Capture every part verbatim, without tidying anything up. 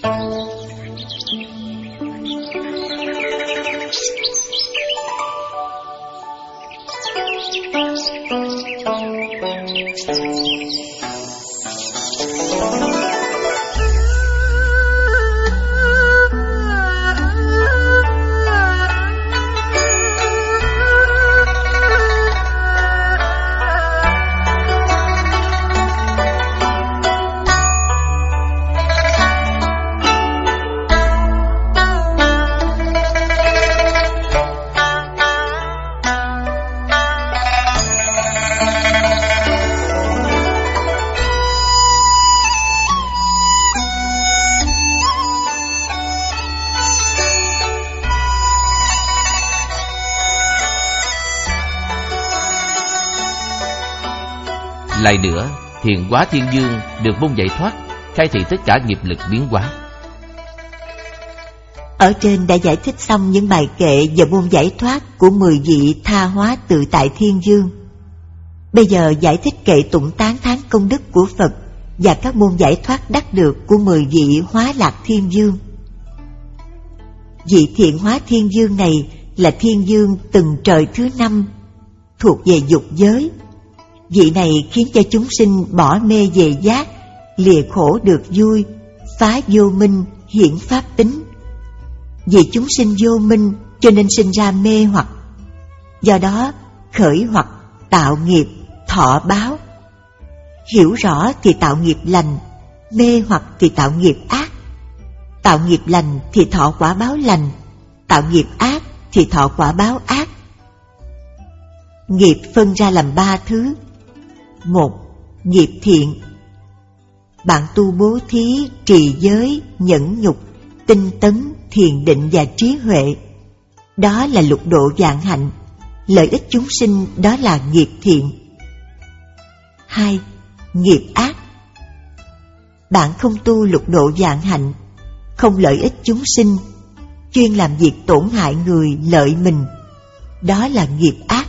Lại nữa, Thiện Hóa Thiên Dương được môn giải thoát, khai thị tất cả nghiệp lực biến hóa. Ở trên đã giải thích xong những bài kệ và môn giải thoát của mười vị tha hóa tự tại Thiên Dương. Bây giờ giải thích kệ tụng tán thán công đức của Phật và các môn giải thoát đắc được của mười vị Hóa Lạc Thiên Dương. Vị Thiện Hóa Thiên Dương này là Thiên Dương từng trời thứ năm, thuộc về dục giới. Vị này khiến cho chúng sinh bỏ mê về giác, lìa khổ được vui, phá vô minh, hiển pháp tính. Vì chúng sinh vô minh cho nên sinh ra mê hoặc. Do đó khởi hoặc tạo nghiệp, thọ báo. Hiểu rõ thì tạo nghiệp lành, mê hoặc thì tạo nghiệp ác. Tạo nghiệp lành thì thọ quả báo lành, tạo nghiệp ác thì thọ quả báo ác. Nghiệp phân ra làm ba thứ. Một, nghiệp thiện. Bạn tu bố thí, trì giới, nhẫn nhục, tinh tấn, thiền định và trí huệ. Đó là lục độ vạn hạnh. Lợi ích chúng sinh đó là nghiệp thiện. Hai, nghiệp ác. Bạn không tu lục độ vạn hạnh, không lợi ích chúng sinh, chuyên làm việc tổn hại người, lợi mình. Đó là nghiệp ác.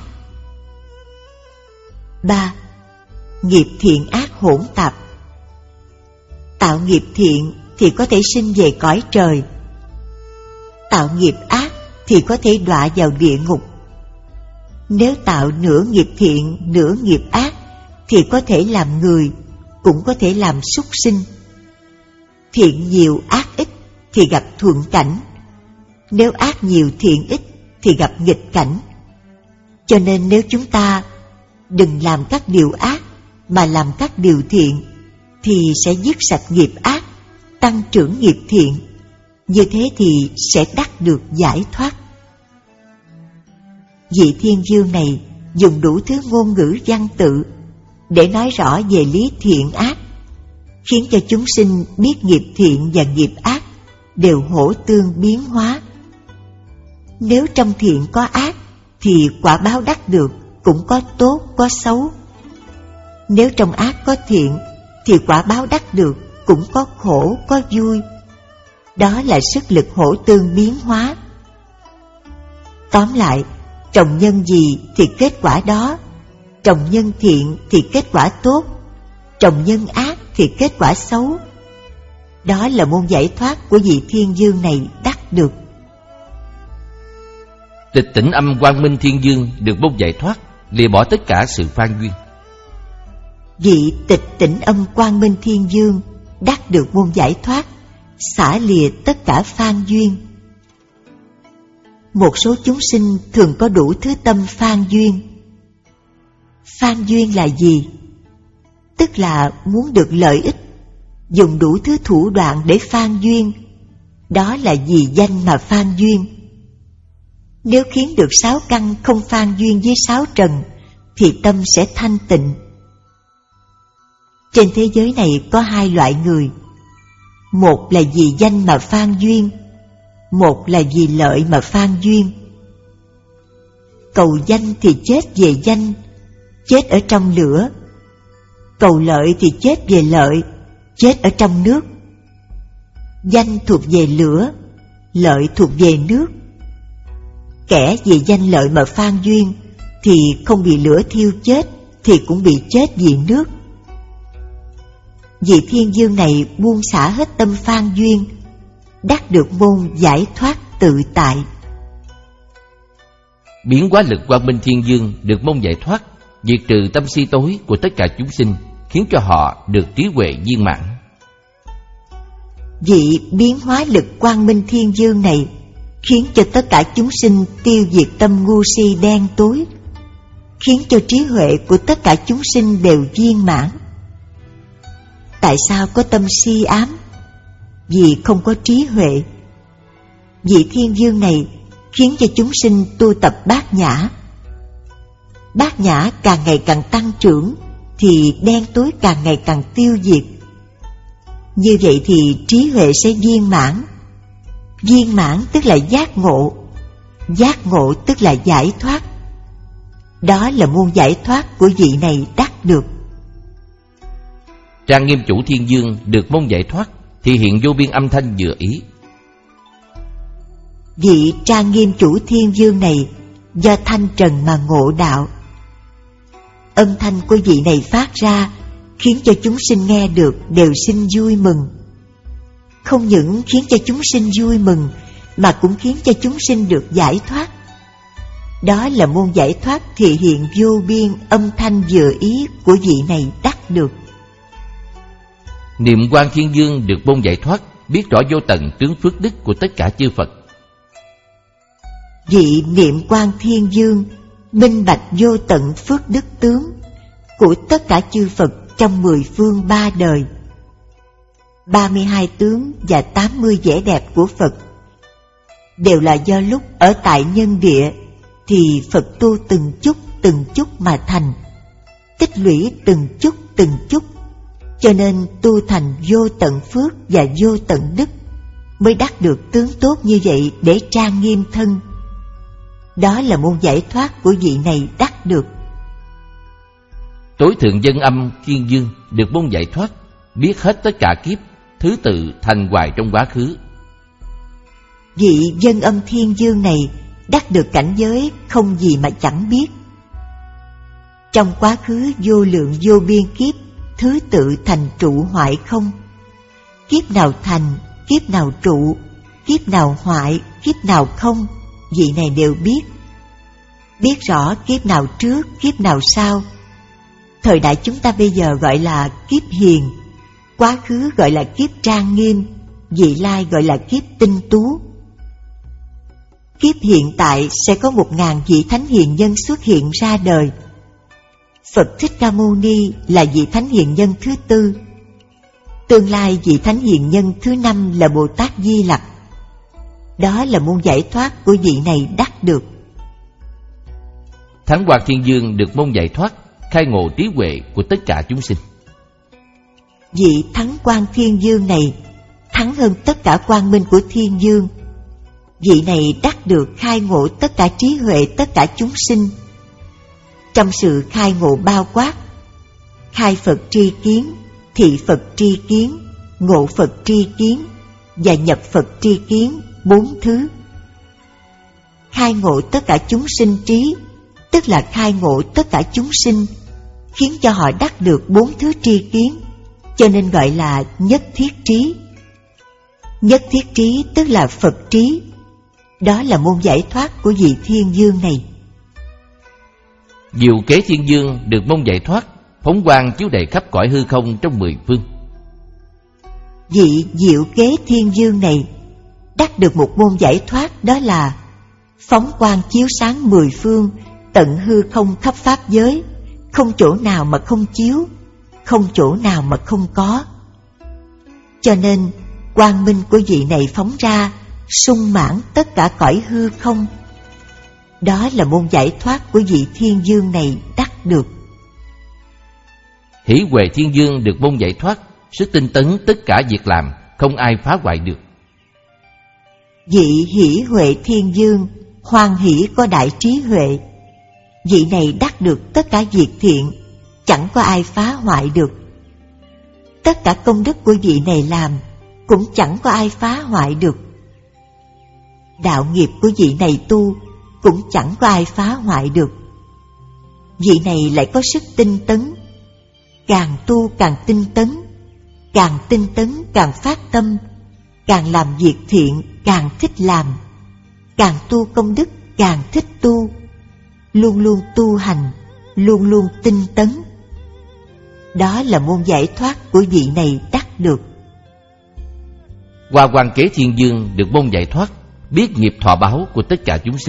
Ba, nghiệp thiện ác hỗn tạp. Tạo nghiệp thiện thì có thể sinh về cõi trời, tạo nghiệp ác thì có thể đọa vào địa ngục. Nếu tạo nửa nghiệp thiện, nửa nghiệp ác thì có thể làm người, cũng có thể làm súc sinh. Thiện nhiều ác ít thì gặp thuận cảnh, nếu ác nhiều thiện ít thì gặp nghịch cảnh. Cho nên nếu chúng ta đừng làm các điều ác mà làm các điều thiện thì sẽ dứt sạch nghiệp ác, tăng trưởng nghiệp thiện. Như thế thì sẽ đắc được giải thoát. Vị Thiên Dương này dùng đủ thứ ngôn ngữ văn tự để nói rõ về lý thiện ác, khiến cho chúng sinh biết nghiệp thiện và nghiệp ác đều hỗ tương biến hóa. Nếu trong thiện có ác thì quả báo đắc được cũng có tốt có xấu. Nếu trong ác có thiện thì quả báo đắc được cũng có khổ có vui. Đó là sức lực hỗ tương biến hóa. Tóm lại, trồng nhân gì thì kết quả đó. Trồng nhân thiện thì kết quả tốt, trồng nhân ác thì kết quả xấu. Đó là môn giải thoát của vị Thiên Dương này đắc được. Tịch tỉnh âm Quang Minh Thiên Dương được môn giải thoát, lìa bỏ tất cả sự phan duyên. Vị tịch tỉnh âm Quang Minh Thiên Dương đắc được môn giải thoát, xả lìa tất cả phan duyên. Một số chúng sinh thường có đủ thứ tâm phan duyên. Phan duyên là gì? Tức là muốn được lợi ích, dùng đủ thứ thủ đoạn để phan duyên. Đó là vì danh mà phan duyên. Nếu khiến được sáu căn không phan duyên với sáu trần thì tâm sẽ thanh tịnh. Trên thế giới này có hai loại người. Một là vì danh mà phan duyên, một là vì lợi mà phan duyên. Cầu danh thì chết về danh, chết ở trong lửa. Cầu lợi thì chết về lợi, chết ở trong nước. Danh thuộc về lửa, lợi thuộc về nước. Kẻ vì danh lợi mà phan duyên thì không bị lửa thiêu chết thì cũng bị chết vì nước. Vị Thiên Dương này buông xả hết tâm phan duyên, đắc được môn giải thoát tự tại. Biến hóa lực quang minh thiên dương được môn giải thoát, diệt trừ tâm si tối của tất cả chúng sinh, khiến cho họ được trí huệ viên mãn. Vị biến hóa lực quang minh thiên dương này khiến cho tất cả chúng sinh tiêu diệt tâm ngu si đen tối, khiến cho trí huệ của tất cả chúng sinh đều viên mãn. Tại sao có tâm si ám? Vì không có trí huệ. Vị thiên dương này khiến cho chúng sinh tu tập bát nhã. Bát nhã càng ngày càng tăng trưởng thì đen tối càng ngày càng tiêu diệt. Như vậy thì trí huệ sẽ viên mãn. Viên mãn tức là giác ngộ. Giác ngộ tức là giải thoát. Đó là môn giải thoát của vị này đắc được. Trang nghiêm chủ thiên dương được môn giải thoát thì hiện vô biên âm thanh vừa ý. Vị trang nghiêm chủ thiên dương này do thanh trần mà ngộ đạo. Âm thanh của vị này phát ra khiến cho chúng sinh nghe được đều sinh vui mừng. Không những khiến cho chúng sinh vui mừng mà cũng khiến cho chúng sinh được giải thoát. Đó là môn giải thoát thể hiện vô biên âm thanh vừa ý của vị này đắc được. Niệm quang thiên dương được môn giải thoát, biết rõ vô tận tướng phước đức của tất cả chư Phật. Vị niệm quang thiên dương minh bạch vô tận phước đức tướng của tất cả chư Phật trong mười phương ba đời. Ba mươi hai tướng và tám mươi vẻ đẹp của Phật đều là do lúc ở tại nhân địa thì Phật tu từng chút từng chút mà thành, tích lũy từng chút từng chút, cho nên tu thành vô tận phước và vô tận đức, mới đắc được tướng tốt như vậy để trang nghiêm thân. Đó là môn giải thoát của vị này đắc được. Tối thượng dân âm thiên dương được môn giải thoát, biết hết tất cả kiếp, thứ tự thành hoài trong quá khứ. Vị dân âm thiên dương này đắc được cảnh giới không gì mà chẳng biết. Trong quá khứ vô lượng vô biên kiếp, thứ tự thành trụ hoại không. Kiếp nào thành, kiếp nào trụ, kiếp nào hoại, kiếp nào không, vị này đều biết. Biết rõ kiếp nào trước, kiếp nào sau. Thời đại chúng ta bây giờ gọi là kiếp hiền, quá khứ gọi là kiếp trang nghiêm, vị lai gọi là kiếp tinh tú. Kiếp hiện tại sẽ có một ngàn vị thánh hiền nhân xuất hiện ra đời. Phật Thích Ca Mâu Ni là vị thánh hiền nhân thứ tư. Tương lai vị thánh hiền nhân thứ năm là Bồ Tát Di Lặc. Đó là môn giải thoát của vị này đắc được. Thắng Hoa Thiên Dương được môn giải thoát, khai ngộ trí huệ của tất cả chúng sinh. Vị Thắng Quang Thiên Dương này thắng hơn tất cả quang minh của Thiên Dương. Vị này đắc được khai ngộ tất cả trí huệ tất cả chúng sinh. Trong sự khai ngộ bao quát, khai Phật tri kiến, thị Phật tri kiến, ngộ Phật tri kiến và nhập Phật tri kiến, bốn thứ. Khai ngộ tất cả chúng sinh trí, tức là khai ngộ tất cả chúng sinh, khiến cho họ đắc được bốn thứ tri kiến, cho nên gọi là nhất thiết trí. Nhất thiết trí tức là Phật trí. Đó là môn giải thoát của vị Thiên Dương này. Diệu Kế Thiên Dương được môn giải thoát, phóng quang chiếu đầy khắp cõi hư không trong mười phương. Vị Diệu Kế Thiên Dương này đắc được một môn giải thoát, đó là phóng quang chiếu sáng mười phương, tận hư không khắp pháp giới, không chỗ nào mà không chiếu, không chỗ nào mà không có. Cho nên quang minh của vị này phóng ra sung mãn tất cả cõi hư không. Đó là môn giải thoát của vị Thiên Dương này đắc được. Hỷ Huệ Thiên Dương được môn giải thoát, sức tinh tấn tất cả việc làm, không ai phá hoại được. Vị Hỷ Huệ Thiên Dương hoan hỷ có đại trí huệ. Vị này đắc được tất cả việc thiện, chẳng có ai phá hoại được. Tất cả công đức của vị này làm cũng chẳng có ai phá hoại được. Đạo nghiệp của vị này tu cũng chẳng có ai phá hoại được. Vị này lại có sức tinh tấn, càng tu càng tinh tấn, càng tinh tấn càng phát tâm, càng làm việc thiện càng thích làm, càng tu công đức càng thích tu, luôn luôn tu hành, luôn luôn tinh tấn. Đó là môn giải thoát của vị này đắc được. Hoa Quan Kế Thiên Dương được môn giải thoát, biết nghiệp thọ báo của tất cả chúng sinh.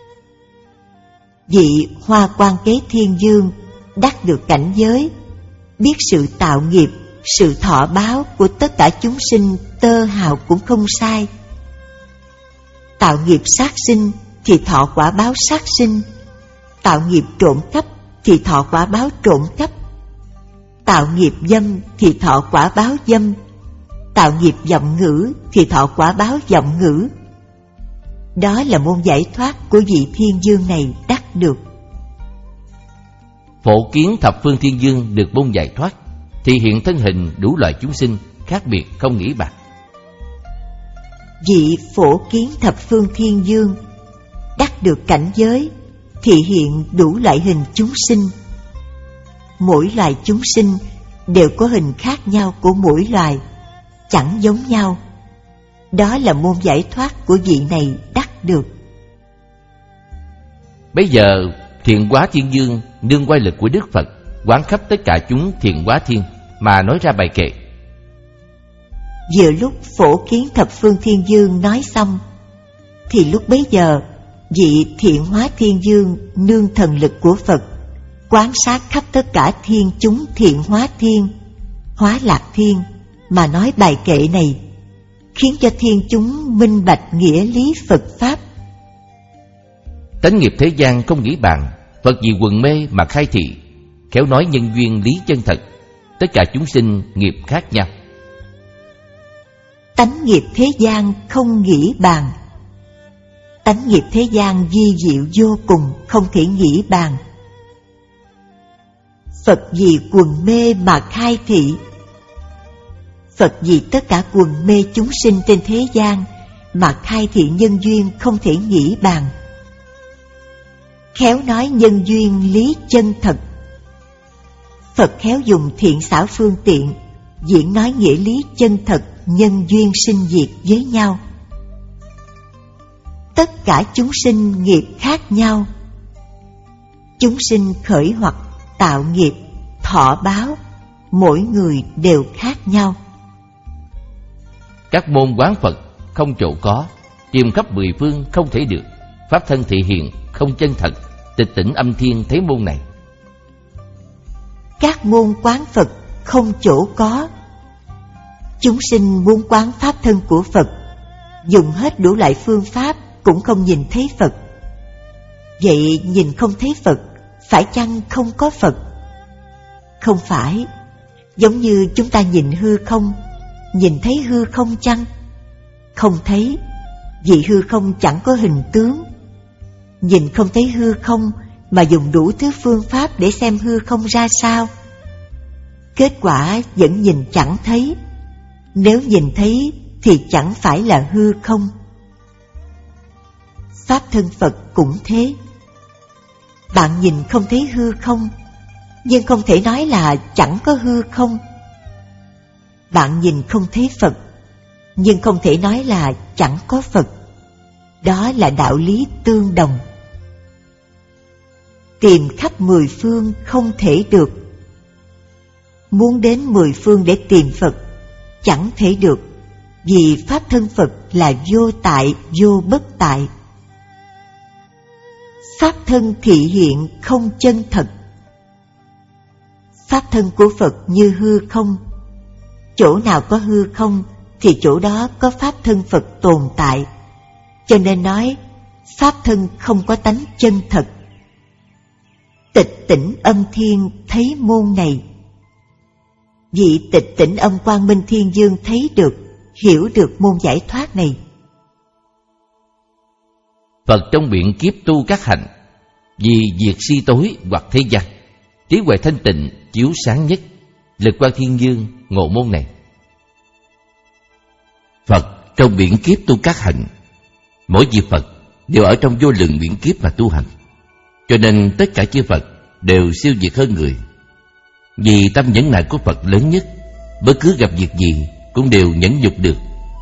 Vị Hoa Quan Kế Thiên Dương đắc được cảnh giới, biết sự tạo nghiệp, sự thọ báo của tất cả chúng sinh tơ hào cũng không sai. Tạo nghiệp sát sinh thì thọ quả báo sát sinh, tạo nghiệp trộm cắp thì thọ quả báo trộm cắp, tạo nghiệp dâm thì thọ quả báo dâm, tạo nghiệp vọng ngữ thì thọ quả báo vọng ngữ. Đó là môn giải thoát của vị Thiên Dương này đắc được. Phổ kiến thập phương Thiên Dương được môn giải thoát, thì hiện thân hình đủ loại chúng sinh, khác biệt không nghĩ bàn. Vị Phổ kiến thập phương Thiên Dương đắc được cảnh giới, thì hiện đủ loại hình chúng sinh. Mỗi loài chúng sinh đều có hình khác nhau của mỗi loài, chẳng giống nhau. Đó là môn giải thoát của vị này đắc được. Bây giờ Thiện Hóa Thiên Dương nương oai lực của Đức Phật quán khắp tất cả chúng thiện hóa thiên mà nói ra bài kệ. Vừa lúc Phổ kiến thập phương Thiên Dương nói xong, thì lúc bấy giờ vị Thiện Hóa Thiên Dương nương thần lực của Phật quán sát khắp tất cả thiên chúng thiện hóa thiên, hóa lạc thiên mà nói bài kệ này, khiến cho thiên chúng minh bạch nghĩa lý Phật Pháp. Tánh nghiệp thế gian không nghĩ bàn, Phật vì quần mê mà khai thị, khéo nói nhân duyên lý chân thật, tất cả chúng sinh nghiệp khác nhau. Tánh nghiệp thế gian không nghĩ bàn, tánh nghiệp thế gian vi diệu vô cùng, không thể nghĩ bàn. Phật vì quần mê mà khai thị, Phật vì tất cả quần mê chúng sinh trên thế gian mà khai thị nhân duyên không thể nghĩ bàn. Khéo nói nhân duyên lý chân thật, Phật khéo dùng thiện xảo phương tiện diễn nói nghĩa lý chân thật nhân duyên sinh diệt với nhau. Tất cả chúng sinh nghiệp khác nhau, chúng sinh khởi hoặc tạo nghiệp, thọ báo, mỗi người đều khác nhau. Các môn quán Phật không chỗ có, tìm khắp mười phương không thể được, pháp thân thị hiện không chân thật, tịch tỉnh âm thiên thấy môn này. Các môn quán Phật không chỗ có, chúng sinh muốn quán pháp thân của Phật, dùng hết đủ loại phương pháp cũng không nhìn thấy Phật. Vậy nhìn không thấy Phật, phải chăng không có Phật? Không phải, giống như chúng ta nhìn hư không, nhìn thấy hư không chăng? Không thấy, vì hư không chẳng có hình tướng. Nhìn không thấy hư không mà dùng đủ thứ phương pháp để xem hư không ra sao, kết quả vẫn nhìn chẳng thấy. Nếu nhìn thấy thì chẳng phải là hư không. Pháp thân Phật cũng thế. Bạn nhìn không thấy hư không, nhưng không thể nói là chẳng có hư không. Bạn nhìn không thấy Phật, nhưng không thể nói là chẳng có Phật. Đó là đạo lý tương đồng. Tìm khắp mười phương không thể được. Muốn đến mười phương để tìm Phật chẳng thể được, vì pháp thân Phật là vô tại, vô bất tại. Pháp thân thị hiện không chân thật. Pháp thân của Phật như hư không. Chỗ nào có hư không thì chỗ đó có pháp thân Phật tồn tại. Cho nên nói pháp thân không có tánh chân thật. Tịch tỉnh âm thiên thấy môn này. Vị tịch tỉnh âm Quang Minh Thiên Dương thấy được, hiểu được môn giải thoát này. Phật trong biện kiếp tu các hạnh, vì diệt si tối hoặc thế gian, trí huệ thanh tịnh chiếu sáng nhất, lực Quang Thiên Dương ngộ môn này. Phật trong biển kiếp tu các hạnh, mỗi vị Phật đều ở trong vô lượng biển kiếp mà tu hành, cho nên tất cả chư Phật đều siêu việt hơn người. Vì tâm nhẫn nại của Phật lớn nhất, bất cứ gặp việc gì cũng đều nhẫn nhục được.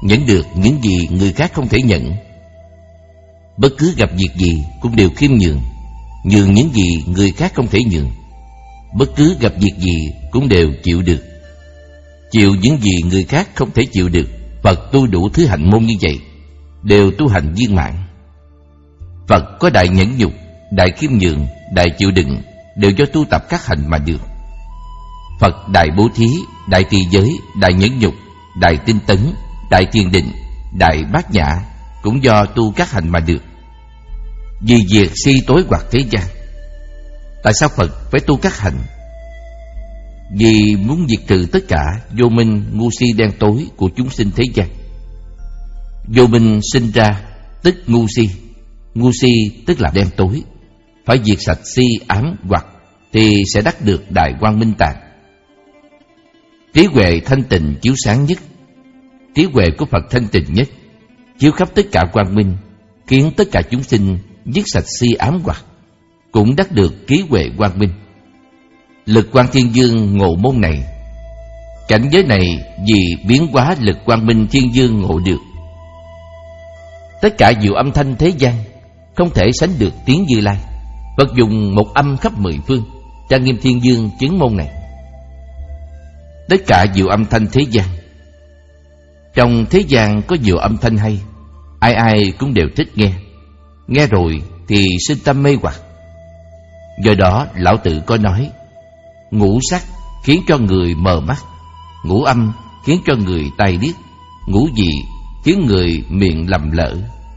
nhận được những gì người khác không thể nhận. Bất cứ gặp việc gì cũng đều khiêm nhường, nhường những gì người khác không thể nhường. Bất cứ gặp việc gì cũng đều chịu được, chịu những gì người khác không thể chịu được. Phật tu đủ thứ hạnh môn như vậy, đều tu hành viên mãn. Phật có đại nhẫn nhục, đại khiêm nhường, đại chịu đựng, đều do tu tập các hạnh mà được. Phật đại bố thí, đại trì giới, đại nhẫn nhục, đại tinh tấn, đại thiền định, đại bát nhã, cũng do tu các hạnh mà được. Vì diệt si tối hoặc thế gian. Tại sao Phật phải tu các hạnh? Vì muốn diệt trừ tất cả vô minh, ngu si đen tối của chúng sinh thế gian. Vô minh sinh ra tức ngu si, ngu si tức là đen tối. Phải diệt sạch si ám hoặc thì sẽ đắc được đại quang minh tạng. Trí huệ thanh tịnh chiếu sáng nhất. Trí huệ của Phật thanh tịnh nhất, chiếu khắp tất cả quang minh, khiến tất cả chúng sinh dứt sạch si ám hoặc, cũng đắc được trí huệ quang minh. Lực Quang Thiên Dương ngộ môn này. Cảnh giới này vì biến hóa lực quang minh thiên dương ngộ được. Tất cả diệu âm thanh thế gian không thể sánh được tiếng Như Lai. Phật dùng một âm khắp mười phương, trang nghiêm thiên dương chứng môn này. Tất cả diệu âm thanh thế gian. Trong thế gian có nhiều âm thanh hay, ai ai cũng đều thích nghe. Nghe rồi thì sinh tâm mê hoặc. Do đó Lão Tử có nói: ngũ sắc khiến cho người mờ mắt, ngũ âm khiến cho người tai điếc, ngũ vị khiến người miệng lầm lỡ.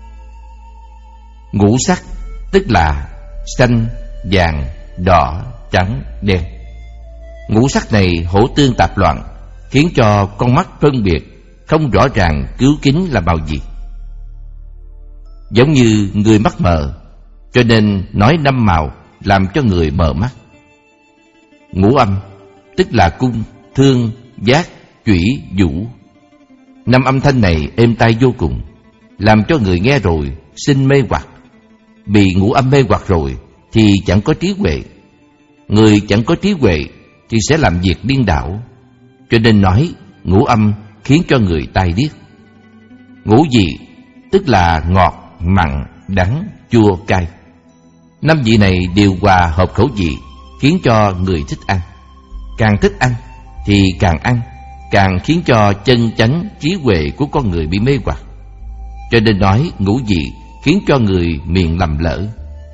Ngũ sắc tức là xanh, vàng, đỏ, trắng, đen. Ngũ sắc này hỗ tương tạp loạn, khiến cho con mắt phân biệt không rõ ràng cứu kính là màu gì. Giống như người mắt mờ, cho nên nói năm màu làm cho người mờ mắt. Ngũ âm tức là cung, thương, giác, chủy, vũ. Năm âm thanh này êm tai vô cùng, làm cho người nghe rồi sinh mê hoặc. Bị ngũ âm mê hoặc rồi thì chẳng có trí huệ. Người chẳng có trí huệ thì sẽ làm việc điên đảo. Cho nên nói ngũ âm khiến cho người tai điếc. Ngũ vị tức là ngọt, mặn, đắng, chua, cay. Năm vị này đều hòa hợp khẩu vị, khiến cho người thích ăn. Càng thích ăn thì càng ăn, càng khiến cho chân chánh trí huệ của con người bị mê hoặc. Cho nên nói ngũ vị khiến cho người miệng lầm lỡ.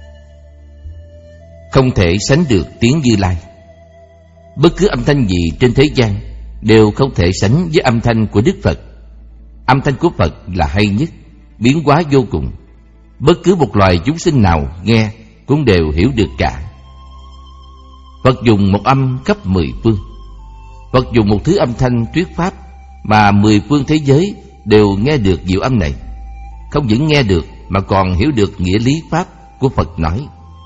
Không thể sánh được tiếng Như Lai. Bất cứ âm thanh gì trên thế gian đều không thể sánh với âm thanh của Đức Phật. Âm thanh của Phật là hay nhất, biến hóa vô cùng. Bất cứ một loài chúng sinh nào nghe cũng đều hiểu được cả. Phật dùng một âm khắp mười phương. Phật dùng một thứ âm thanh thuyết pháp mà mười phương thế giới đều nghe được diệu âm này. Không những nghe được mà còn hiểu được nghĩa lý pháp của Phật nói.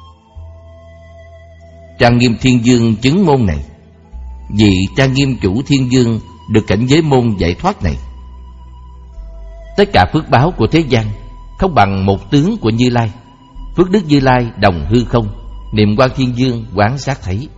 Trang nghiêm thiên dương chứng môn này. Vì trang nghiêm chủ thiên dương được cảnh giới môn giải thoát này. Tất cả phước báo của thế gian không bằng một tướng của Như Lai. Phước đức Như Lai đồng hư không, niệm Quang Thiên Dương quán sát thấy.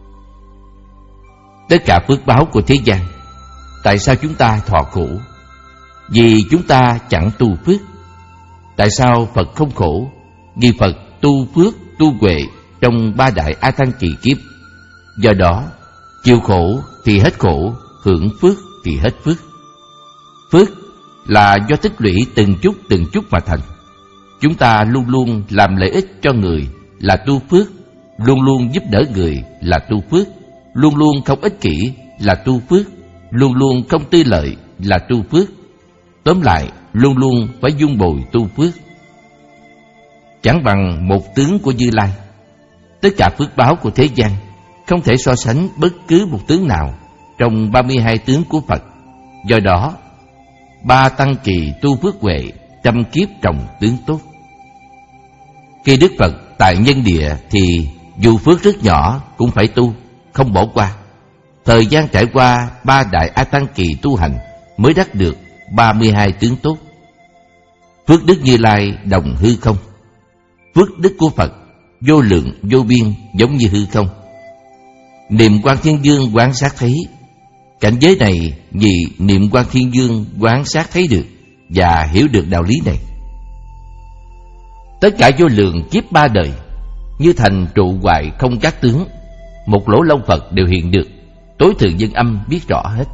Tất cả phước báo của thế gian, tại sao chúng ta thọ khổ? Vì chúng ta chẳng tu phước. Tại sao Phật không khổ? Vì Phật tu phước, tu huệ trong ba đại A Tăng kỳ kiếp. Do đó, chịu khổ thì hết khổ, hưởng phước thì hết phước. Phước là do tích lũy từng chút từng chút mà thành. Chúng ta luôn luôn làm lợi ích cho người là tu phước, luôn luôn giúp đỡ người là tu phước, luôn luôn không ích kỷ là tu phước, luôn luôn không tư lợi là tu phước. Tóm lại, luôn luôn phải dung bồi tu phước. Chẳng bằng một tướng của Như Lai. Tất cả phước báo của thế gian không thể so sánh bất cứ một tướng nào trong ba mươi hai tướng của Phật. Do đó, ba tăng kỳ tu phước huệ, trăm kiếp trồng tướng tốt. Khi Đức Phật tại nhân địa thì dù phước rất nhỏ cũng phải tu, không bỏ qua. Thời gian trải qua ba đại A Tăng kỳ tu hành mới đắc được ba mươi hai tướng tốt. Phước đức Như Lai đồng hư không. Phước đức của Phật vô lượng vô biên, giống như hư không. Niệm Quang Thiên Dương quán sát thấy. Cảnh giới này vì niệm Quan Thiên Dương quán sát thấy được và hiểu được đạo lý này. Tất cả vô lượng kiếp ba đời như thành trụ hoại không các tướng, một lỗ lông Phật đều hiện được, tối thượng dân âm biết rõ hết.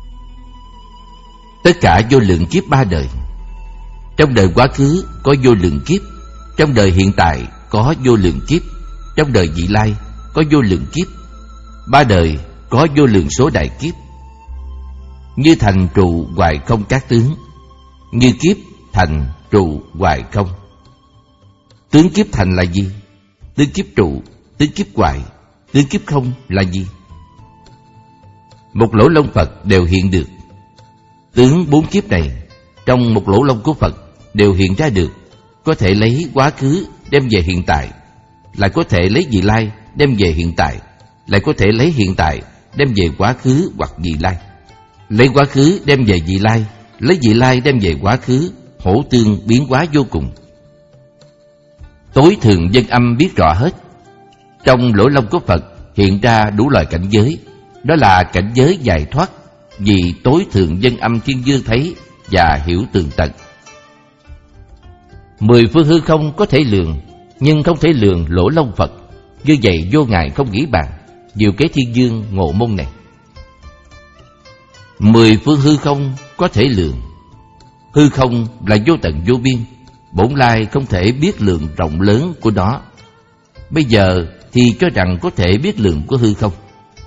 Tất cả vô lượng kiếp ba đời, trong đời quá khứ có vô lượng kiếp, trong đời hiện tại có vô lượng kiếp, trong đời vị lai có vô lượng kiếp, ba đời có vô lượng số đại kiếp. Như thành trụ hoại không các tướng, như kiếp thành trụ hoại không. Tướng kiếp thành là gì? Tướng kiếp trụ, tướng kiếp hoại, tướng kiếp không là gì? Một lỗ lông Phật đều hiện được. Tướng bốn kiếp này trong một lỗ lông của Phật đều hiện ra được, có thể lấy quá khứ đem về hiện tại, lại có thể lấy vị lai đem về hiện tại, lại có thể lấy hiện tại đem về quá khứ hoặc vị lai, lấy quá khứ đem về vị lai, lấy vị lai đem về quá khứ, hỗ tương biến hóa vô cùng. Tối thượng dân âm biết rõ hết. Trong lỗ lông của Phật hiện ra đủ loại cảnh giới, đó là cảnh giới giải thoát vì tối thượng dân âm thiên dương thấy và hiểu tường tận. Mười phương hư không có thể lường, nhưng không thể lường lỗ lông Phật. Như vậy vô ngại không nghĩ bàn, diệu kế thiên dương ngộ môn này. Mười phương hư không có thể lường. Hư không là vô tận vô biên, bổn lai không thể biết lượng rộng lớn của nó. Bây giờ thì cho rằng có thể biết lượng của hư không,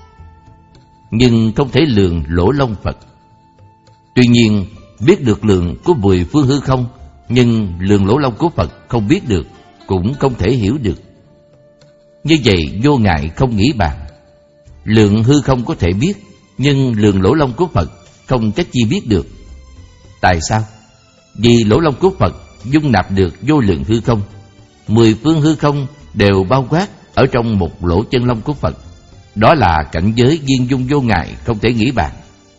nhưng không thể lường lỗ lông Phật. Tuy nhiên biết được lượng của mười phương hư không, nhưng lượng lỗ lông của Phật không biết được, cũng không thể hiểu được. Như vậy vô ngại không nghĩ bàn. Lượng hư không có thể biết, nhưng lượng lỗ lông của Phật không cách chi biết được. Tại sao? Vì lỗ lông của Phật dung nạp được vô lượng hư không, mười phương hư không đều bao quát ở trong một lỗ chân lông của Phật. Đó là cảnh giới viên dung vô ngại không thể nghĩ bàn.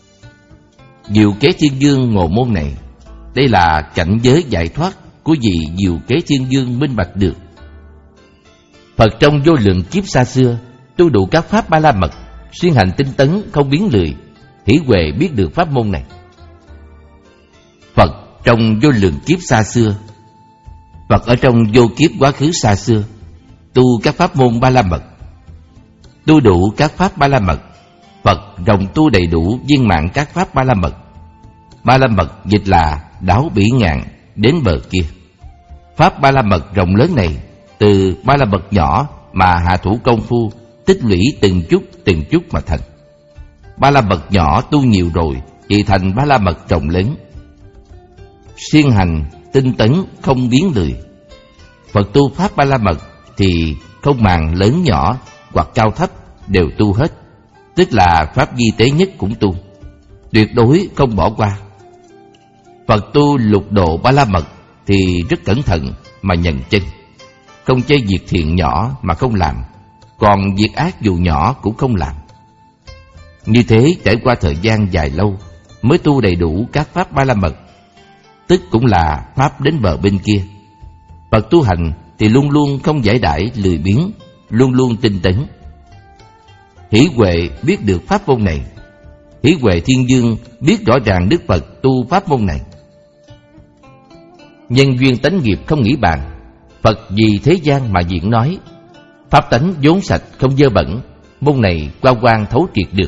Diệu kế thiên dương ngộ môn này, đây là cảnh giới giải thoát của vị diệu kế thiên dương minh bạch được. Phật trong vô lượng kiếp xa xưa tu đủ các pháp ba la mật, xuyên hành tinh tấn không biến lười, hỷ huệ biết được pháp môn này. Phật trong vô lượng kiếp xa xưa, Phật ở trong vô kiếp quá khứ xa xưa tu các pháp môn ba la mật, tu đủ các pháp ba la mật. Phật rộng tu đầy đủ viên mãn các pháp ba la mật. Ba la mật dịch là đáo bỉ ngạn đến bờ kia. Pháp ba la mật rộng lớn này, từ ba la mật nhỏ mà hạ thủ công phu tích lũy từng chút từng chút mà thành. Ba la mật nhỏ tu nhiều rồi thì thành ba la mật rộng lớn. Siêng hành tinh tấn không biến lười. Phật tu pháp ba la mật thì không màng lớn nhỏ hoặc cao thấp đều tu hết, tức là pháp vi tế nhất cũng tu, tuyệt đối không bỏ qua. Phật tu lục độ ba la mật thì rất cẩn thận mà nhận chân, không chơi việc thiện nhỏ mà không làm, còn việc ác dù nhỏ cũng không làm. Như thế trải qua thời gian dài lâu mới tu đầy đủ các pháp ba la mật, tức cũng là pháp đến bờ bên kia. Phật tu hành thì luôn luôn không giải đãi lười biếng, luôn luôn tinh tấn. Hỷ huệ biết được pháp môn này. Hỷ huệ thiên dương biết rõ ràng Đức Phật tu pháp môn này. Nhân duyên tánh nghiệp không nghĩ bàn. Phật vì thế gian mà diễn nói. Pháp tánh vốn sạch không dơ bẩn, môn này qua quan thấu triệt được.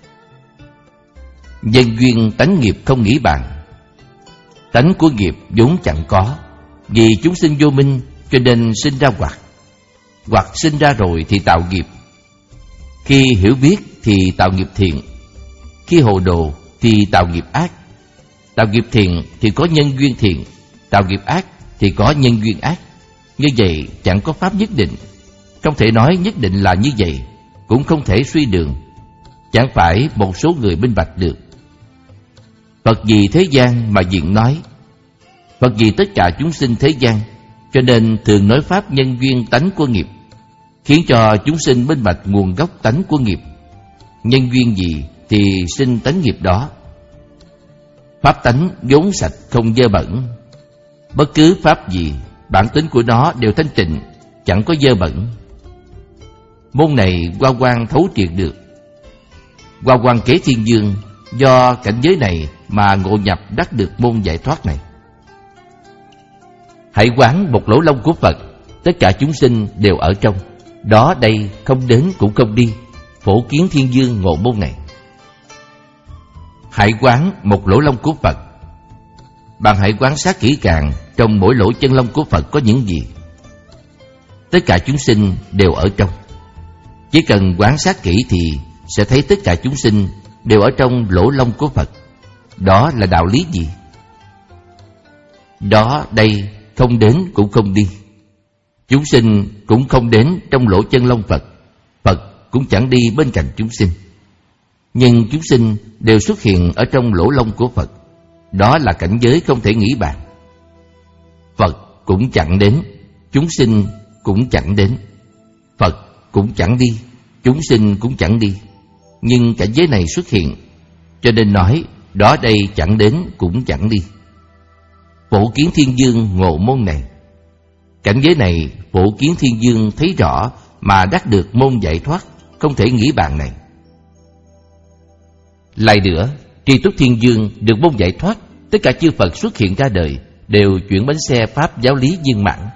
Nhân duyên tánh nghiệp không nghĩ bàn. Tánh của nghiệp vốn chẳng có, vì chúng sinh vô minh cho nên sinh ra hoặc. Hoặc sinh ra rồi thì tạo nghiệp. Khi hiểu biết thì tạo nghiệp thiện, khi hồ đồ thì tạo nghiệp ác. Tạo nghiệp thiện thì có nhân duyên thiện, tạo nghiệp ác thì có nhân duyên ác. Như vậy chẳng có pháp nhất định, không thể nói nhất định là như vậy, cũng không thể suy đường, chẳng phải một số người minh bạch được. Phật vì thế gian mà diện nói. Phật vì tất cả chúng sinh thế gian, cho nên thường nói pháp nhân duyên tánh của nghiệp, khiến cho chúng sinh minh bạch nguồn gốc tánh của nghiệp. Nhân duyên gì thì sinh tánh nghiệp đó. Pháp tánh vốn sạch không dơ bẩn. Bất cứ pháp gì, bản tính của nó đều thanh tịnh, chẳng có dơ bẩn. Môn này qua quan thấu triệt được. qua Quan Kế Thiên Dương do cảnh giới này mà ngộ nhập đắc được môn giải thoát này. Hãy quán một lỗ lông của Phật, tất cả chúng sinh đều ở trong đó, đây không đến cũng không đi, phổ kiến thiên dương ngộ môn này. Hãy quán một lỗ lông của Phật. Bạn hãy quan sát kỹ càng trong mỗi lỗ chân lông của Phật có những gì. Tất cả chúng sinh đều ở trong. Chỉ cần quan sát kỹ thì sẽ thấy tất cả chúng sinh đều ở trong lỗ lông của Phật. Đó là đạo lý gì? Đó đây không đến cũng không đi. Chúng sinh cũng không đến trong lỗ chân lông Phật, Phật cũng chẳng đi bên cạnh chúng sinh. Nhưng chúng sinh đều xuất hiện ở trong lỗ lông của Phật. Đó là cảnh giới không thể nghĩ bàn. Phật cũng chẳng đến, chúng sinh cũng chẳng đến. Phật cũng chẳng đi, chúng sinh cũng chẳng đi. Nhưng cảnh giới này xuất hiện, cho nên nói đó đây chẳng đến cũng chẳng đi. Phổ kiến thiên dương ngộ môn này. Cảnh giới này phổ kiến thiên dương thấy rõ mà đắc được môn giải thoát không thể nghĩ bàn này. Lại nữa, Tri Túc Thiên Dương được môn giải thoát, tất cả chư Phật xuất hiện ra đời đều chuyển bánh xe pháp giáo lý viên mãn.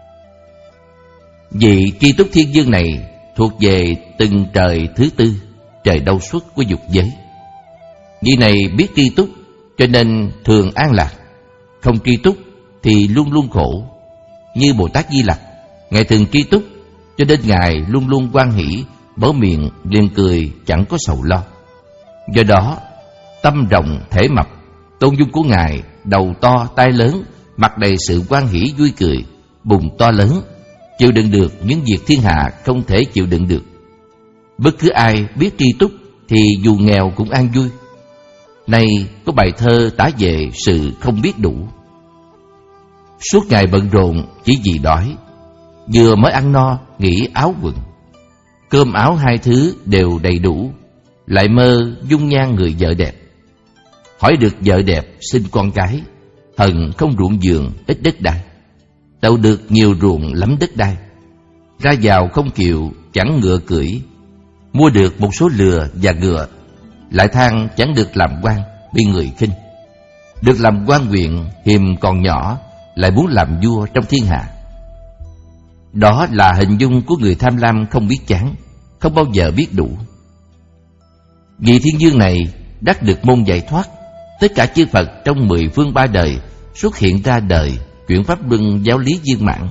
Vị Tri Túc Thiên Dương này thuộc về từng trời thứ tư, trời đau xuất của dục giới. Vị này biết tri túc cho nên thường an lạc, không tri túc thì luôn luôn khổ. Như Bồ Tát Di Lặc, Ngài thường tri túc cho nên Ngài luôn luôn hoan hỷ, mở miệng liền cười, chẳng có sầu lo. Do đó tâm rộng thể mập, tôn dung của Ngài đầu to tai lớn, mặt đầy sự hoan hỷ vui cười, bụng to lớn, chịu đựng được những việc thiên hạ không thể chịu đựng được. Bất cứ ai biết tri túc thì dù nghèo cũng an vui. Nay có bài thơ tả về sự không biết đủ. Suốt ngày bận rộn chỉ vì đói, vừa mới ăn no nghĩ áo quần, cơm áo hai thứ đều đầy đủ, lại mơ dung nhan người vợ đẹp. Hỏi được vợ đẹp sinh con cái, hận không ruộng vườn ít đất đai. Tậu được nhiều ruộng lắm đất đai, ra vào không kiệu chẳng ngựa cưỡi. Mua được một số lừa và ngựa, lại than chẳng được làm quan, bị người khinh. Được làm quan huyện hiềm còn nhỏ, lại muốn làm vua trong thiên hạ. Đó là hình dung của người tham lam không biết chán, không bao giờ biết đủ. Vị thiên dương này đắc được môn giải thoát, tất cả chư Phật trong mười phương ba đời xuất hiện ra đời, chuyển pháp luân giáo lý viên mãn.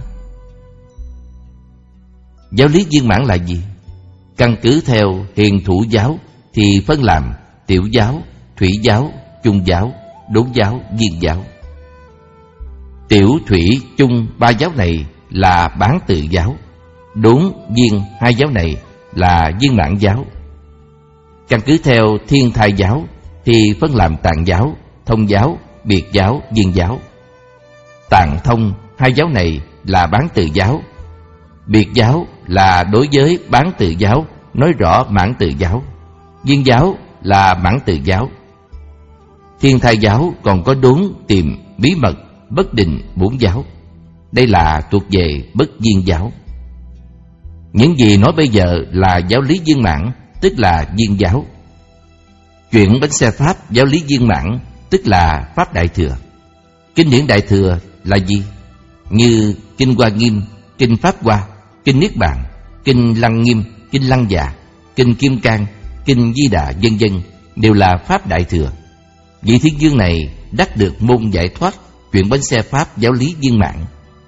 Giáo lý viên mãn là gì? Căn cứ theo hiền thủ giáo thì phân làm tiểu giáo, thủy giáo, chung giáo, đốn giáo, viên giáo. Tiểu, thủy, chung ba giáo này là bán tự giáo, đốn, viên hai giáo này là viên mãn giáo. Căn cứ theo thiên thai giáo thì phân làm tạng giáo, thông giáo, biệt giáo, viên giáo. Tạng thông hai giáo này là bán tự giáo, biệt giáo là đối với bán tự giáo, nói rõ mãn tự giáo, viên giáo là mãn tự giáo. Thiên thai giáo còn có đốn, tìm, bí mật, bất định bốn giáo. Đây là thuộc về bất viên giáo. Những gì nói bây giờ là giáo lý viên mãn, tức là viên giáo. Chuyển bánh xe pháp giáo lý viên mãn, tức là pháp đại thừa. Kinh điển đại thừa là gì? Như kinh Hoa Nghiêm, kinh Pháp Hoa, kinh Niết Bàn, kinh Lăng Nghiêm, kinh Lăng Già, kinh Kim Cang, kinh Di Đà, vân vân đều là pháp đại thừa. Vị thiên dương này đắc được môn giải thoát, chuyển bánh xe pháp giáo lý viên mãn.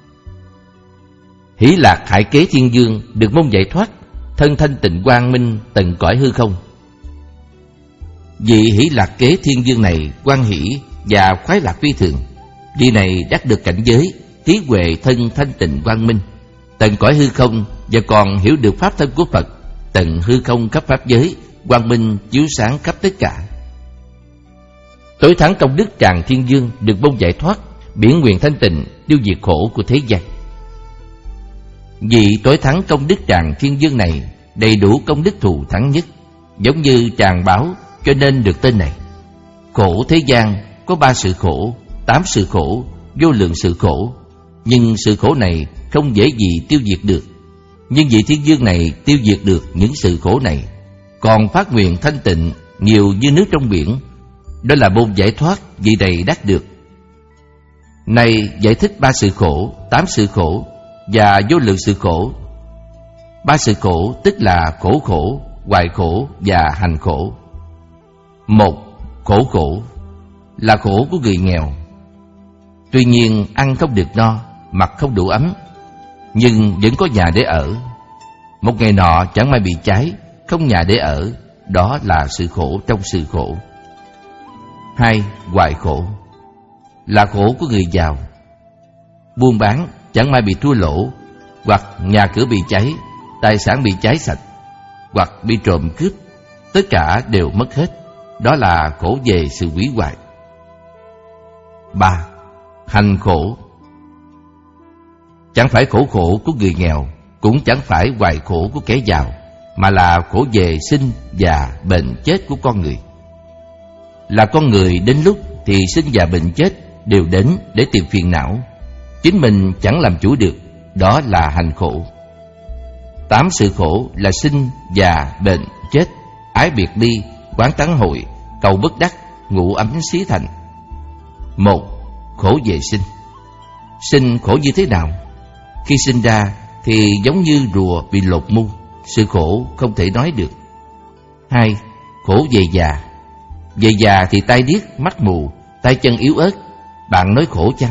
Hỷ Lạc Hải Kế Thiên Dương được môn giải thoát, thân thanh tịnh quang minh tận cõi hư không. Vị Hỷ Lạc Kế Thiên Dương này hoan hỷ và khoái lạc phi thường. Vị này đắc được cảnh giới trí huệ thân thanh tịnh quang minh tận cõi hư không, và còn hiểu được pháp thân của Phật, tận hư không khắp pháp giới, quang minh chiếu sáng khắp tất cả. Tối thắng công đức Tràng Thiên Dương được môn giải thoát, biển nguyện thanh tịnh tiêu diệt khổ của thế gian. Vị tối thắng công đức Tràng Thiên Dương này đầy đủ công đức thù thắng nhất, giống như tràng báo cho nên được tên này. Khổ thế gian có ba sự khổ, tám sự khổ, vô lượng sự khổ, nhưng sự khổ này không dễ gì tiêu diệt được. Nhưng vị thiên dương này tiêu diệt được những sự khổ này, còn phát nguyện thanh tịnh nhiều như nước trong biển. Đó là môn giải thoát vị này đắc được. Này giải thích ba sự khổ, tám sự khổ và vô lượng sự khổ. Ba sự khổ tức là khổ khổ, hoại khổ và hành khổ. Một, khổ khổ là khổ của người nghèo. Tuy nhiên ăn không được no, mặc không đủ ấm, nhưng vẫn có nhà để ở. Một ngày nọ chẳng may bị cháy, không nhà để ở, đó là sự khổ trong sự khổ. Hai, hoại khổ là khổ của người giàu. Buôn bán chẳng may bị thua lỗ, hoặc nhà cửa bị cháy, tài sản bị cháy sạch, hoặc bị trộm cướp, tất cả đều mất hết. Đó là khổ về sự hủy hoại. Ba, hành khổ chẳng phải khổ khổ của người nghèo, cũng chẳng phải hoại khổ của kẻ giàu, mà là khổ về sinh già bệnh chết của con người. Là con người đến lúc thì sinh già bệnh chết đều đến để tìm phiền não, chính mình chẳng làm chủ được, đó là hành khổ. Tám sự khổ là sinh già bệnh chết, ái biệt ly, quán tán hội, cầu bất đắc, ngủ ấm xí thành. Một, khổ về sinh. Sinh khổ như thế nào? Khi sinh ra thì giống như rùa bị lột mu, sự khổ không thể nói được. Hai, khổ về già. Về già thì tai điếc, mắt mù, tay chân yếu ớt, bạn nói khổ chăng?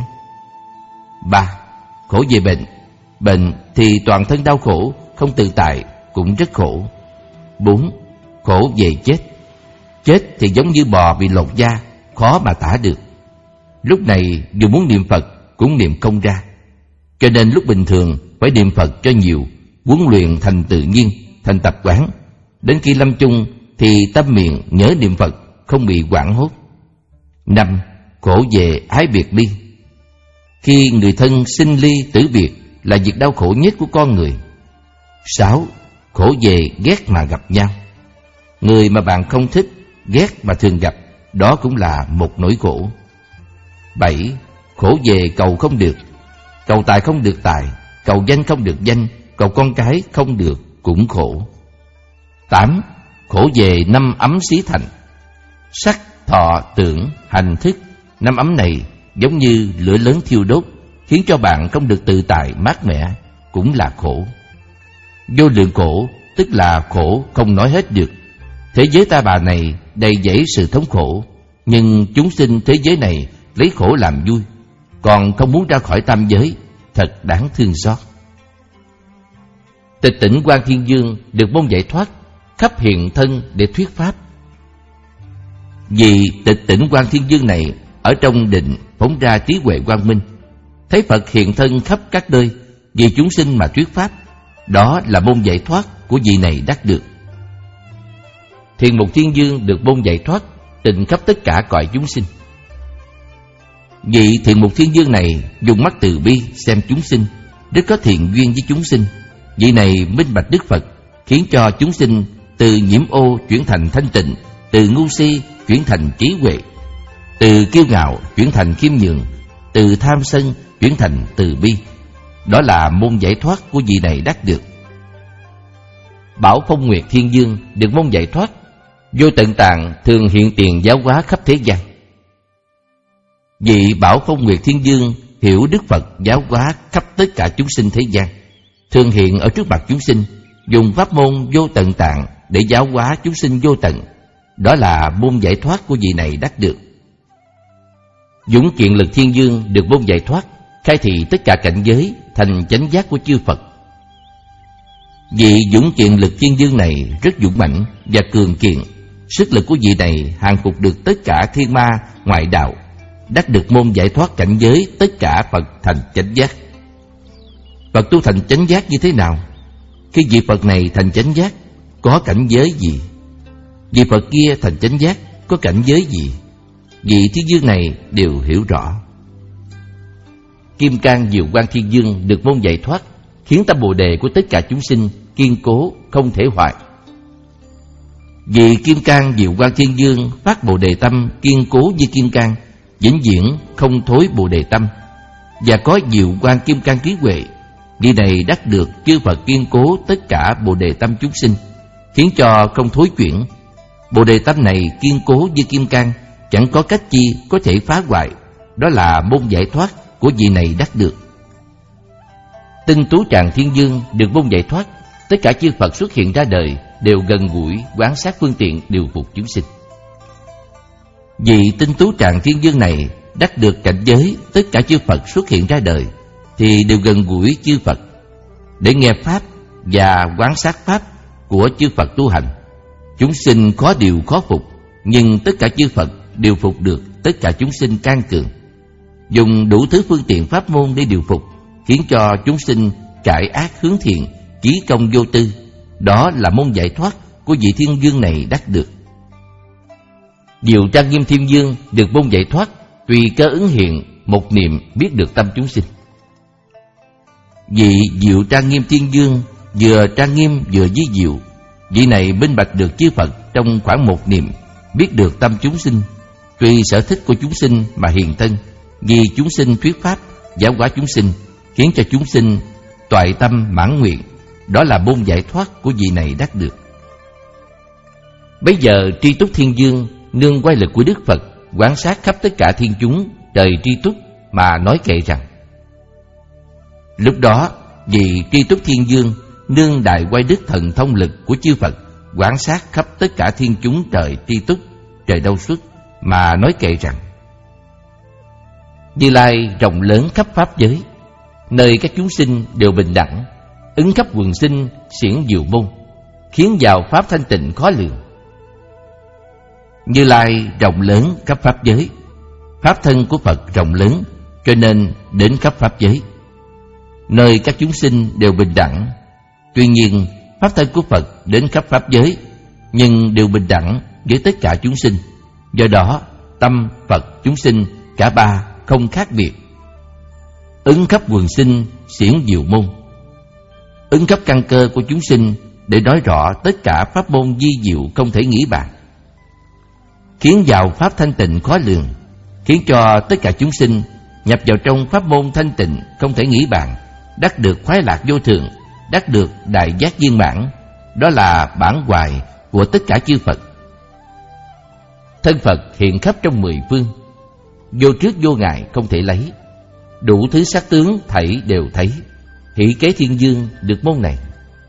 Ba, khổ về bệnh. Bệnh thì toàn thân đau khổ, không tự tại, cũng rất khổ. Bốn, khổ về chết. Chết thì giống như bò bị lột da, khó mà tả được. Lúc này dù muốn niệm Phật cũng niệm không ra, cho nên lúc bình thường phải niệm Phật cho nhiều, huấn luyện thành tự nhiên, thành tập quán. Đến khi lâm chung thì tâm miệng nhớ niệm Phật, không bị hoảng hốt. Năm, khổ về ái biệt ly. Khi người thân sinh ly tử biệt là việc đau khổ nhất của con người. Sáu, khổ về ghét mà gặp nhau. Người mà bạn không thích, ghét mà thường gặp, đó cũng là một nỗi khổ. Bảy, khổ về cầu không được. Cầu tài không được tài, cầu danh không được danh, cầu con cái không được cũng khổ. Tám, khổ về năm ấm xí thành. Sắc, thọ, tưởng, hành, thức, năm ấm này giống như lửa lớn thiêu đốt, khiến cho bạn không được tự tại mát mẻ, cũng là khổ. Vô lượng khổ tức là khổ không nói hết được. Thế giới ta bà này đầy dẫy sự thống khổ, nhưng chúng sinh thế giới này lấy khổ làm vui, còn không muốn ra khỏi tam giới, thật đáng thương xót. Tịch tỉnh Quan Thiên Dương được môn giải thoát, khắp hiện thân để thuyết pháp. Vì tịch tỉnh Quan Thiên Dương này ở trong định phóng ra trí huệ quang minh, thấy Phật hiện thân khắp các nơi, vì chúng sinh mà thuyết pháp. Đó là môn giải thoát của vị này đắc được. Thiền Mục Thiên Dương được môn giải thoát, tịnh khắp tất cả cõi chúng sinh. Vị Thiền Mục Thiên Dương này dùng mắt từ bi xem chúng sinh, rất có thiện duyên với chúng sinh. Vị này minh bạch Đức Phật, khiến cho chúng sinh từ nhiễm ô chuyển thành thanh tịnh, từ ngu si chuyển thành trí huệ, từ kiêu ngạo chuyển thành khiêm nhường, từ tham sân chuyển thành từ bi. Đó là môn giải thoát của vị này đắc được. Bảo Phong Nguyệt Thiên Dương được môn giải thoát, vô tận tạng thường hiện tiền giáo hóa khắp thế gian. Vị Bảo Phong Nguyệt Thiên Dương hiểu Đức Phật giáo hóa khắp tất cả chúng sinh thế gian, thường hiện ở trước mặt chúng sinh, dùng pháp môn vô tận tạng để giáo hóa chúng sinh vô tận. Đó là môn giải thoát của vị này đắc được. Dũng Kiện Lực Thiên Dương được môn giải thoát, khai thị tất cả cảnh giới thành chánh giác của chư Phật. Vị Dũng Kiện Lực Thiên Dương này rất dũng mãnh và cường kiện, sức lực của vị này hàng phục được tất cả thiên ma ngoại đạo, đắc được môn giải thoát cảnh giới tất cả Phật thành chánh giác. Phật tu thành chánh giác như thế nào? Khi vị Phật này thành chánh giác, có cảnh giới gì? Vị Phật kia thành chánh giác, có cảnh giới gì? Vị Thiên Dương này đều hiểu rõ. Kim Cang Diệu Quang Thiên Dương được môn giải thoát, khiến tâm Bồ đề của tất cả chúng sinh kiên cố không thể hoại. Vì Kim Cang Diệu Quang Thiên Dương phát Bồ đề tâm kiên cố như kim cang, vĩnh viễn không thối Bồ đề tâm, và có Diệu Quang Kim Cang trí huệ. Vị này đắc được chư Phật kiên cố tất cả Bồ đề tâm chúng sinh, khiến cho không thối chuyển. Bồ đề tâm này kiên cố như kim cang, chẳng có cách chi có thể phá hoại. Đó là môn giải thoát của vị này đắc được. Tinh tú tràng thiên dương được môn giải thoát. Tất cả chư Phật xuất hiện ra đời đều gần gũi quán sát phương tiện điều phục chúng sinh. Vị tinh tú tràng thiên dương này đắc được cảnh giới tất cả chư Phật xuất hiện ra đời thì đều gần gũi chư Phật để nghe pháp và quán sát pháp của chư Phật tu hành. Chúng sinh khó điều khó phục, nhưng tất cả chư Phật điều phục được tất cả chúng sinh can cường. Dùng đủ thứ phương tiện pháp môn để điều phục, khiến cho chúng sinh cải ác hướng thiện, chí công vô tư. Đó là môn giải thoát của vị thiên dương này đắc được. Diệu trang nghiêm thiên dương được môn giải thoát, tùy cơ ứng hiện, một niệm biết được tâm chúng sinh. Vị diệu trang nghiêm thiên dương vừa trang nghiêm vừa vi diệu. Vị này minh bạch được chư Phật trong khoảng một niệm, biết được tâm chúng sinh, tùy sở thích của chúng sinh mà hiện thân, vì chúng sinh thuyết pháp, giáo hóa chúng sinh, khiến cho chúng sinh toại tâm mãn nguyện. Đó là môn giải thoát của vị này đắc được. Bây giờ Tri Túc Thiên Dương nương quay lực của Đức Phật, quan sát khắp tất cả thiên chúng trời Tri Túc mà nói kệ rằng: lúc đó vị Tri Túc Thiên Dương nương đại quay đức thần thông lực của chư Phật, quan sát khắp tất cả thiên chúng trời Tri Túc, trời Đâu Xuất mà nói kệ rằng: Như Lai rộng lớn khắp pháp giới, nơi các chúng sinh đều bình đẳng, ứng khắp quần sinh xiển diệu môn, khiến vào pháp thanh tịnh khó lường. Như Lai rộng lớn khắp pháp giới, pháp thân của Phật rộng lớn, cho nên đến khắp pháp giới, nơi các chúng sinh đều bình đẳng. Tuy nhiên pháp thân của Phật đến khắp pháp giới, nhưng đều bình đẳng với tất cả chúng sinh. Do đó tâm Phật chúng sinh cả ba không khác biệt. Ứng khắp quần sinh xiển diệu môn, ứng khắp căn cơ của chúng sinh để nói rõ tất cả pháp môn vi diệu không thể nghĩ bàn, khiến vào pháp thanh tịnh khó lường, khiến cho tất cả chúng sinh nhập vào trong pháp môn thanh tịnh không thể nghĩ bàn, đắc được khoái lạc vô thượng, đắc được đại giác viên mãn. Đó là bản hoài của tất cả chư Phật. Thân Phật hiện khắp trong mười phương, vô trước vô ngại không thể lấy, đủ thứ sắc tướng thảy đều thấy. Hỷ kế thiên dương được môn này.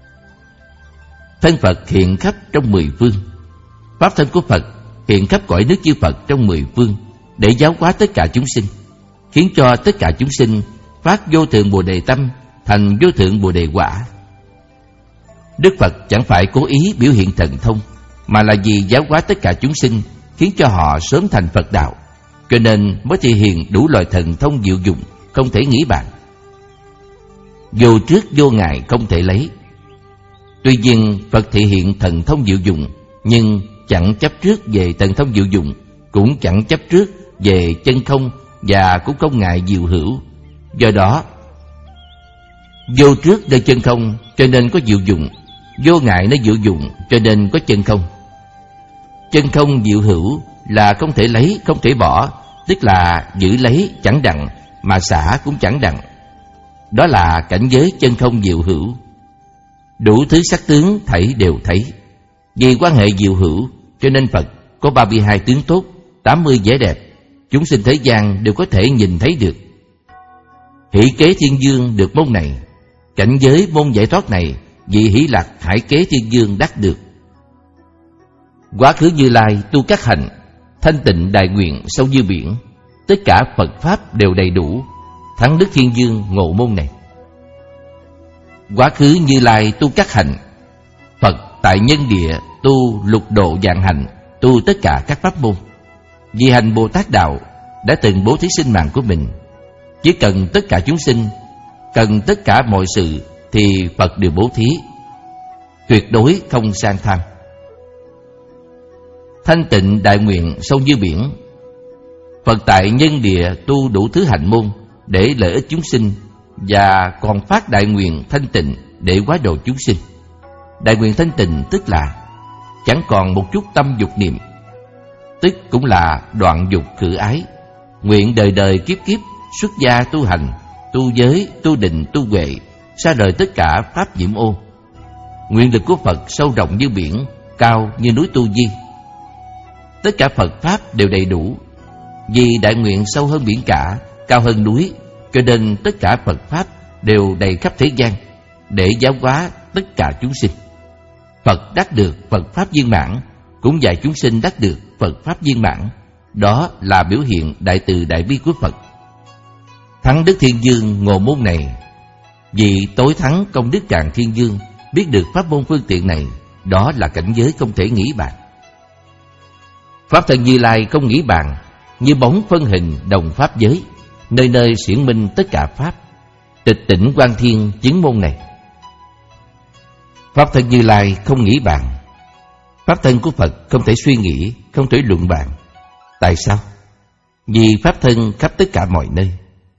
Thân Phật hiện khắp trong mười phương, pháp thân của Phật hiện khắp cõi nước chư Phật trong mười phương, để giáo hóa tất cả chúng sinh, khiến cho tất cả chúng sinh phát vô thượng bồ đề tâm, thành vô thượng bồ đề quả. Đức Phật chẳng phải cố ý biểu hiện thần thông, mà là vì giáo hóa tất cả chúng sinh, khiến cho họ sớm thành Phật đạo, cho nên mới thể hiện đủ loại thần thông diệu dụng không thể nghĩ bàn. Vô trước vô ngại không thể lấy. Tuy nhiên Phật thể hiện thần thông diệu dụng, nhưng chẳng chấp trước về thần thông diệu dụng, cũng chẳng chấp trước về chân không, và cũng không ngại diệu hữu. Do đó vô trước nơi chân không cho nên có diệu dụng, vô ngại nơi diệu dụng cho nên có chân không. Chân không diệu hữu là không thể lấy, không thể bỏ, tức là giữ lấy chẳng đặng, mà xả cũng chẳng đặng. Đó là cảnh giới chân không diệu hữu. Đủ thứ sắc tướng thảy đều thấy. Vì quan hệ diệu hữu cho nên Phật có ba mươi hai tướng tốt, tám mươi vẻ đẹp, chúng sinh thế gian đều có thể nhìn thấy được. Hỷ kế thiên dương được môn này. Cảnh giới môn giải thoát này, vị hỷ lạc hải kế thiên dương đắc được. Quá khứ Như Lai tu các hạnh, thanh tịnh đại nguyện sâu như biển, tất cả Phật pháp đều đầy đủ, thắng đức thiên dương ngộ môn này. Quá khứ Như Lai tu các hạnh, Phật tại nhân địa tu lục độ vạn hạnh, tu tất cả các pháp môn. Vì hành Bồ Tát đạo đã từng bố thí sinh mạng của mình, chỉ cần tất cả chúng sinh, cần tất cả mọi sự thì Phật đều bố thí, tuyệt đối không sang tham. Thanh tịnh đại nguyện sâu như biển, Phật tại nhân địa tu đủ thứ hạnh môn để lợi ích chúng sinh, và còn phát đại nguyện thanh tịnh để hóa độ chúng sinh. Đại nguyện thanh tịnh tức là chẳng còn một chút tâm dục niệm, tức cũng là đoạn dục khử ái, nguyện đời đời kiếp kiếp xuất gia tu hành, tu giới, tu định, tu huệ, xa rời tất cả pháp nhiễm ô. Nguyện lực của Phật sâu rộng như biển, cao như núi Tu Di, tất cả Phật Pháp đều đầy đủ. Vì đại nguyện sâu hơn biển cả, cao hơn núi, cho nên tất cả Phật Pháp đều đầy khắp thế gian, để giáo hóa tất cả chúng sinh. Phật đắc được Phật Pháp viên mãn, cũng dạy chúng sinh đắc được Phật Pháp viên mãn. Đó là biểu hiện đại từ đại bi của Phật. Thắng Đức Thiên Dương ngộ môn này, vì tối thắng công đức Tràng Thiên Dương biết được pháp môn phương tiện này, đó là cảnh giới không thể nghĩ bàn. Pháp Thân Như Lai không nghĩ bàn, như bóng phân hình đồng pháp giới, nơi nơi xiển minh tất cả pháp. Tịch tỉnh Quang Thiên chứng môn này. Pháp Thân Như Lai không nghĩ bàn. Pháp thân của Phật không thể suy nghĩ, không thể luận bàn. Tại sao? Vì pháp thân khắp tất cả mọi nơi,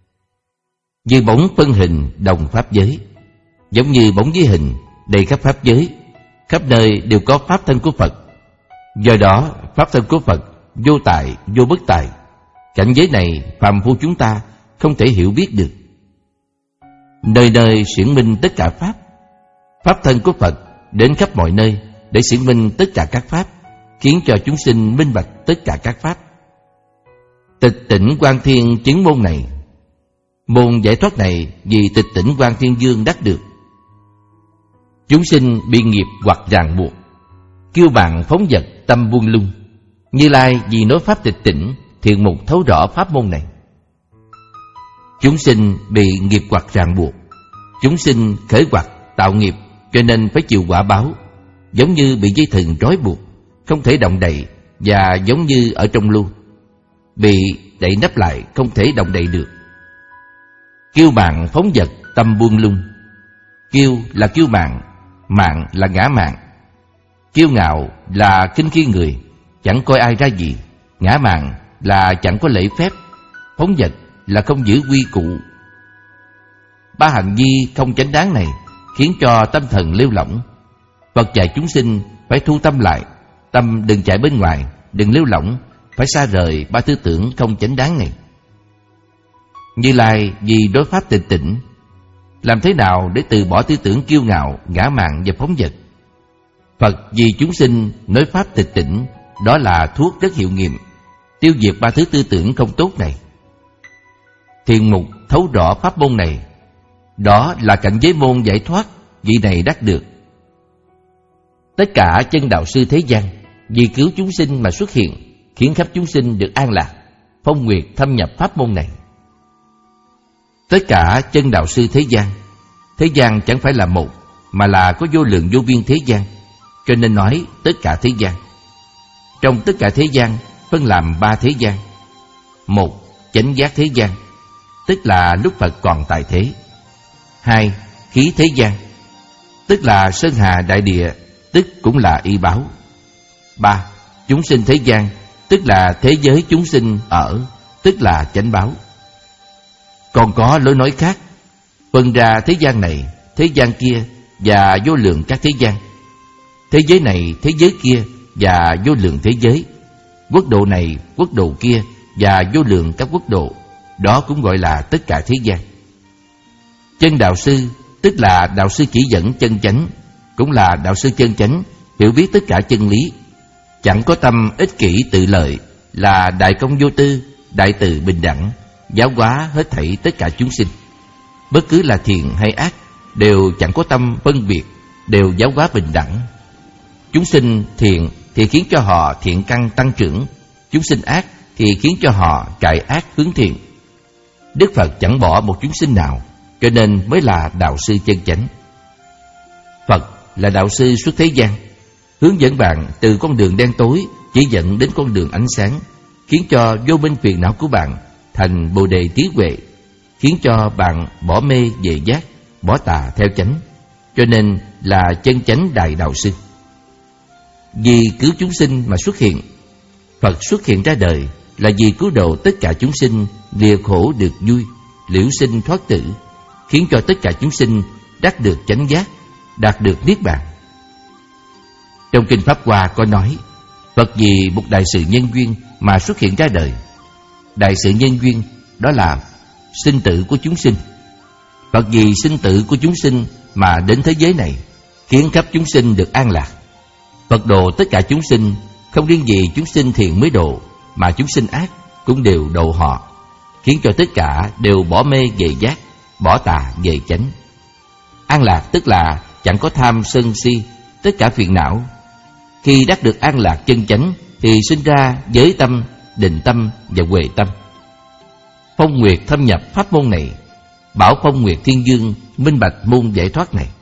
như bóng phân hình đồng pháp giới, giống như bóng với hình đầy khắp pháp giới, khắp nơi đều có pháp thân của Phật. Do đó pháp thân của Phật vô tại, vô bất tại. Cảnh giới này phàm phu chúng ta không thể hiểu biết được. Nơi nơi xiển minh tất cả pháp. Pháp thân của Phật đến khắp mọi nơi để xiển minh tất cả các pháp, khiến cho chúng sinh minh bạch tất cả các pháp. Tịch tỉnh Quang Thiên chứng môn này. Môn giải thoát này vì tịch tỉnh Quang Thiên Dương đắc được. Chúng sinh bị nghiệp hoặc ràng buộc, kiêu bàng phóng dật, tâm buông lung. Như Lai vì nói pháp tịch tỉnh, thiện mục thấu rõ pháp môn này. Chúng sinh bị nghiệp hoặc ràng buộc, chúng sinh khởi hoặc tạo nghiệp, cho nên phải chịu quả báo, giống như bị dây thừng trói buộc, không thể động đậy, và giống như ở trong lu, bị đậy nắp lại, không thể động đậy được. Kiêu mạn phóng dật, tâm buông lung. Kiêu là kiêu mạn, mạn là ngã mạn. Kiêu ngạo là khinh khi người, chẳng coi ai ra gì. Ngã mạn là chẳng có lễ phép. Phóng dật là không giữ quy củ. Ba hành vi không chánh đáng này khiến cho tâm thần lêu lỏng. Phật dạy chúng sinh phải thu tâm lại, tâm đừng chạy bên ngoài, đừng lêu lỏng, phải xa rời ba tư tưởng không chánh đáng này. Như Lai vì đối pháp tịch tỉnh, làm thế nào để từ bỏ tư tưởng kiêu ngạo, ngã mạn và phóng dật? Phật vì chúng sinh nói pháp tịch tỉnh, đó là thuốc rất hiệu nghiệm, tiêu diệt ba thứ tư tưởng không tốt này. Thiền mục thấu rõ pháp môn này, đó là cảnh giới môn giải thoát vị này đắc được. Tất cả chân đạo sư thế gian vì cứu chúng sinh mà xuất hiện, khiến khắp chúng sinh được an lạc, phong nguyệt thâm nhập pháp môn này. Tất cả chân đạo sư thế gian, thế gian chẳng phải là một, mà là có vô lượng vô biên thế gian, cho nên nói tất cả thế gian. Trong tất cả thế gian phân làm ba thế gian. Một, chánh giác thế gian, tức là lúc Phật còn tại thế. Hai, khí thế gian, tức là sơn hà đại địa, tức cũng là y báo. Ba, chúng sinh thế gian, tức là thế giới chúng sinh ở, tức là chánh báo. Còn có lối nói khác, phân ra thế gian này, thế gian kia và vô lượng các thế gian. Thế giới này, thế giới kia và vô lượng thế giới. Quốc độ này, quốc độ kia và vô lượng các quốc độ. Đó cũng gọi là tất cả thế gian. Chân đạo sư, tức là đạo sư chỉ dẫn chân chánh, cũng là đạo sư chân chánh, hiểu biết tất cả chân lý, chẳng có tâm ích kỷ tự lợi, là đại công vô tư, đại từ bình đẳng, giáo hóa hết thảy tất cả chúng sinh. Bất cứ là thiện hay ác đều chẳng có tâm phân biệt, đều giáo hóa bình đẳng. Chúng sinh thiện thì khiến cho họ thiện căn tăng trưởng, chúng sinh ác thì khiến cho họ cải ác hướng thiện. Đức Phật chẳng bỏ một chúng sinh nào, cho nên mới là đạo sư chân chánh. Phật là đạo sư suốt thế gian, hướng dẫn bạn từ con đường đen tối chỉ dẫn đến con đường ánh sáng, khiến cho vô minh phiền não của bạn thành bồ đề trí huệ, khiến cho bạn bỏ mê về giác, bỏ tà theo chánh, cho nên là chân chánh đại đạo sư. Vì cứu chúng sinh mà xuất hiện, Phật xuất hiện ra đời là vì cứu độ tất cả chúng sinh lìa khổ được vui, liễu sinh thoát tử, khiến cho tất cả chúng sinh đắc được chánh giác, đạt được niết bàn. Trong kinh Pháp Hoa có nói, Phật vì một đại sự nhân duyên mà xuất hiện ra đời. Đại sự nhân duyên đó là sinh tử của chúng sinh. Phật vì sinh tử của chúng sinh mà đến thế giới này, khiến khắp chúng sinh được an lạc. Phật độ tất cả chúng sinh không riêng gì chúng sinh thiện mới độ, mà chúng sinh ác cũng đều độ họ, khiến cho tất cả đều bỏ mê về giác, bỏ tà về chánh. An lạc tức là chẳng có tham sân si, tất cả phiền não. Khi đắc được an lạc chân chánh thì sinh ra giới tâm, định tâm và huệ tâm. Phong Nguyệt thâm nhập pháp môn này, bảo Phong Nguyệt Thiên Dương minh bạch môn giải thoát này.